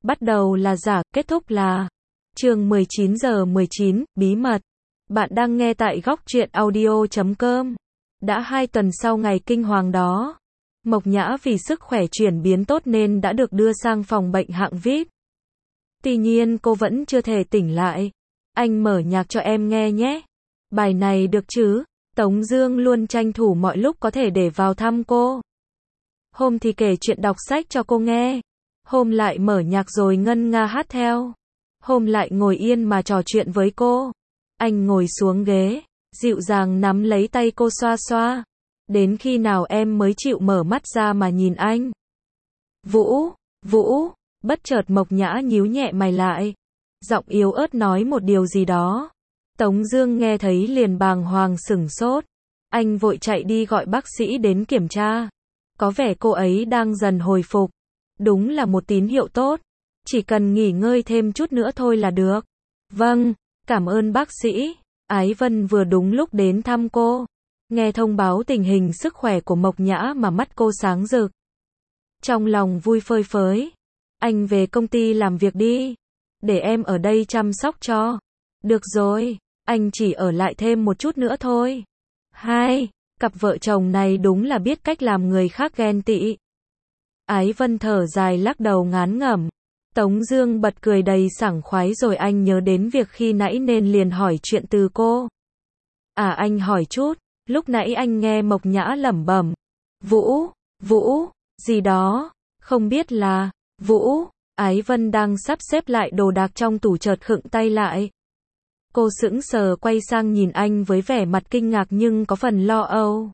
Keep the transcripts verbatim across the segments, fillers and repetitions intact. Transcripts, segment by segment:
Bắt đầu là giả, kết thúc là chương mười chín giờ mười chín, bí mật. Bạn đang nghe tại góc truyện audio chấm com. Đã hai tuần sau ngày kinh hoàng đó, Mộc Nhã vì sức khỏe chuyển biến tốt nên đã được đưa sang phòng bệnh hạng vi ai pi. Tuy nhiên cô vẫn chưa thể tỉnh lại. Anh mở nhạc cho em nghe nhé. Bài này được chứ? Tống Dương luôn tranh thủ mọi lúc có thể để vào thăm cô. Hôm thì kể chuyện đọc sách cho cô nghe. Hôm lại mở nhạc rồi ngân nga hát theo. Hôm lại ngồi yên mà trò chuyện với cô. Anh ngồi xuống ghế, dịu dàng nắm lấy tay cô xoa xoa. Đến khi nào em mới chịu mở mắt ra mà nhìn anh? Vũ, Vũ, bất chợt Mộc Nhã nhíu nhẹ mày lại. Giọng yếu ớt nói một điều gì đó. Tống Dương nghe thấy liền bàng hoàng sửng sốt. Anh vội chạy đi gọi bác sĩ đến kiểm tra. Có vẻ cô ấy đang dần hồi phục. Đúng là một tín hiệu tốt. Chỉ cần nghỉ ngơi thêm chút nữa thôi là được. Vâng, cảm ơn bác sĩ. Ái Vân vừa đúng lúc đến thăm cô. Nghe thông báo tình hình sức khỏe của Mộc Nhã mà mắt cô sáng rực. Trong lòng vui phơi phới. Anh về công ty làm việc đi. Để em ở đây chăm sóc cho. Được rồi, anh chỉ ở lại thêm một chút nữa thôi. Hai, cặp vợ chồng này đúng là biết cách làm người khác ghen tị. Ái Vân thở dài lắc đầu ngán ngẩm. Tống Dương bật cười đầy sảng khoái rồi anh nhớ đến việc khi nãy nên liền hỏi chuyện từ cô. À anh hỏi chút, lúc nãy anh nghe Mộc Nhã lẩm bẩm. Vũ, Vũ, gì đó, không biết là, Vũ, Ái Vân đang sắp xếp lại đồ đạc trong tủ chợt khựng tay lại. Cô sững sờ quay sang nhìn anh với vẻ mặt kinh ngạc nhưng có phần lo âu.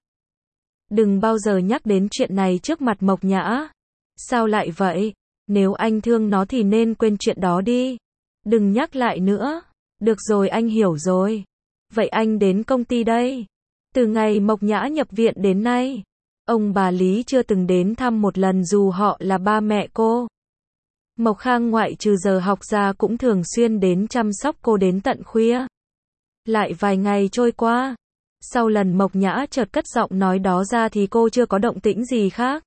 Đừng bao giờ nhắc đến chuyện này trước mặt Mộc Nhã. Sao lại vậy? Nếu anh thương nó thì nên quên chuyện đó đi. Đừng nhắc lại nữa. Được rồi anh hiểu rồi. Vậy anh đến công ty đây. Từ ngày Mộc Nhã nhập viện đến nay, ông bà Lý chưa từng đến thăm một lần dù họ là ba mẹ cô. Mộc Khang ngoại trừ giờ học ra cũng thường xuyên đến chăm sóc cô đến tận khuya. Lại vài ngày trôi qua. Sau lần Mộc Nhã chợt cất giọng nói đó ra thì cô chưa có động tĩnh gì khác.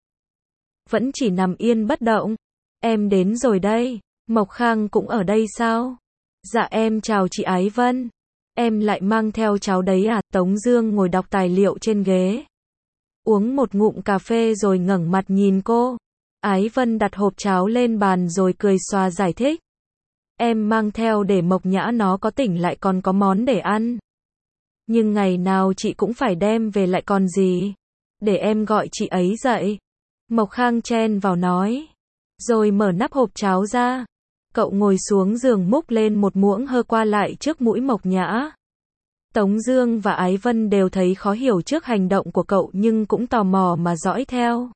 Vẫn chỉ nằm yên bất động. Em đến rồi đây. Mộc Khang cũng ở đây sao? Dạ em chào chị Ái Vân. Em lại mang theo cháu đấy à? Tống Dương ngồi đọc tài liệu trên ghế. Uống một ngụm cà phê rồi ngẩng mặt nhìn cô. Ái Vân đặt hộp cháo lên bàn rồi cười xòa giải thích. Em mang theo để Mộc Nhã nó có tỉnh lại còn có món để ăn. Nhưng ngày nào chị cũng phải đem về lại còn gì. Để em gọi chị ấy dậy. Mộc Khang chen vào nói. Rồi mở nắp hộp cháo ra. Cậu ngồi xuống giường múc lên một muỗng hơ qua lại trước mũi Mộc Nhã. Tống Dương và Ái Vân đều thấy khó hiểu trước hành động của cậu nhưng cũng tò mò mà dõi theo.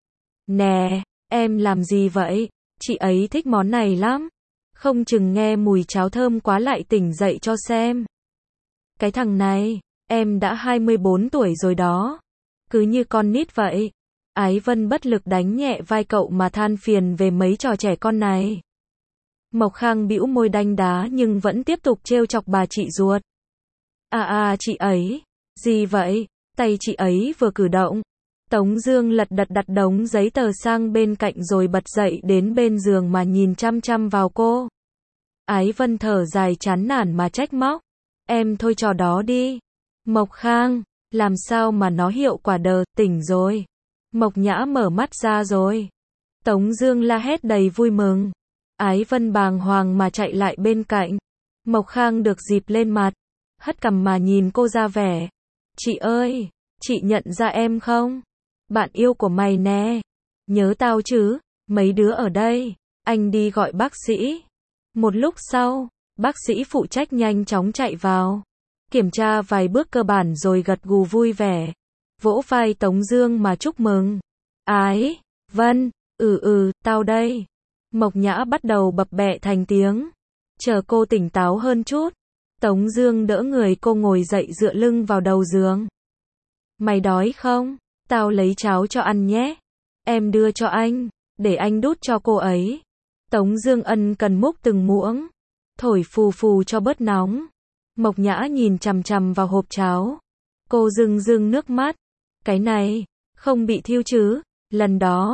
Nè, em làm gì vậy? Chị ấy thích món này lắm. Không chừng nghe mùi cháo thơm quá lại tỉnh dậy cho xem. Cái thằng này, em đã hai mươi bốn tuổi rồi đó. Cứ như con nít vậy. Ái Vân bất lực đánh nhẹ vai cậu mà than phiền về mấy trò trẻ con này. Mộc Khang bĩu môi đanh đá nhưng vẫn tiếp tục trêu chọc bà chị ruột. À à chị ấy. Gì vậy? Tay chị ấy vừa cử động. Tống Dương lật đật đặt đống giấy tờ sang bên cạnh rồi bật dậy đến bên giường mà nhìn chăm chăm vào cô. Ái Vân thở dài chán nản mà trách móc. Em thôi trò đó đi. Mộc Khang, làm sao mà nó hiệu quả đờ, tỉnh rồi. Mộc Nhã mở mắt ra rồi. Tống Dương la hét đầy vui mừng. Ái Vân bàng hoàng mà chạy lại bên cạnh. Mộc Khang được dịp lên mặt. Hất cằm mà nhìn cô ra vẻ. Chị ơi, chị nhận ra em không? Bạn yêu của mày nè. Nhớ tao chứ, mấy đứa ở đây. Anh đi gọi bác sĩ. Một lúc sau, bác sĩ phụ trách nhanh chóng chạy vào. Kiểm tra vài bước cơ bản rồi gật gù vui vẻ. Vỗ vai Tống Dương mà chúc mừng. Ái Vân, ừ ừ, tao đây. Mộc Nhã bắt đầu bập bẹ thành tiếng. Chờ cô tỉnh táo hơn chút. Tống Dương đỡ người cô ngồi dậy dựa lưng vào đầu giường. Mày đói không? Tao lấy cháo cho ăn nhé. Em đưa cho anh, để anh đút cho cô ấy. Tống Dương ân cần múc từng muỗng. Thổi phù phù cho bớt nóng. Mộc Nhã nhìn chằm chằm vào hộp cháo. Cô rưng rưng nước mắt. Cái này, không bị thiêu chứ? Lần đó,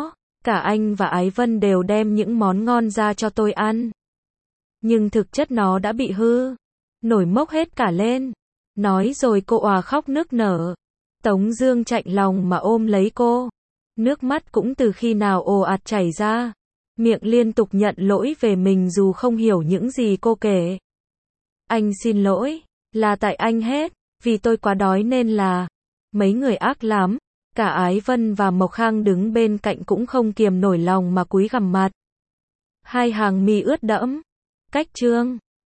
cả anh và Ái Vân đều đem những món ngon ra cho tôi ăn. Nhưng thực chất nó đã bị hư. Nổi mốc hết cả lên. Nói rồi cô òa khóc nức nở. Tống Dương chạnh lòng mà ôm lấy cô. Nước mắt cũng từ khi nào ồ ạt chảy ra. Miệng liên tục nhận lỗi về mình dù không hiểu những gì cô kể. Anh xin lỗi, là tại anh hết, vì tôi quá đói nên là. Mấy người ác lắm. Cả Ái Vân và Mộc Khang đứng bên cạnh cũng không kiềm nổi lòng mà cúi gằm mặt. Hai hàng mi ướt đẫm. Cách chương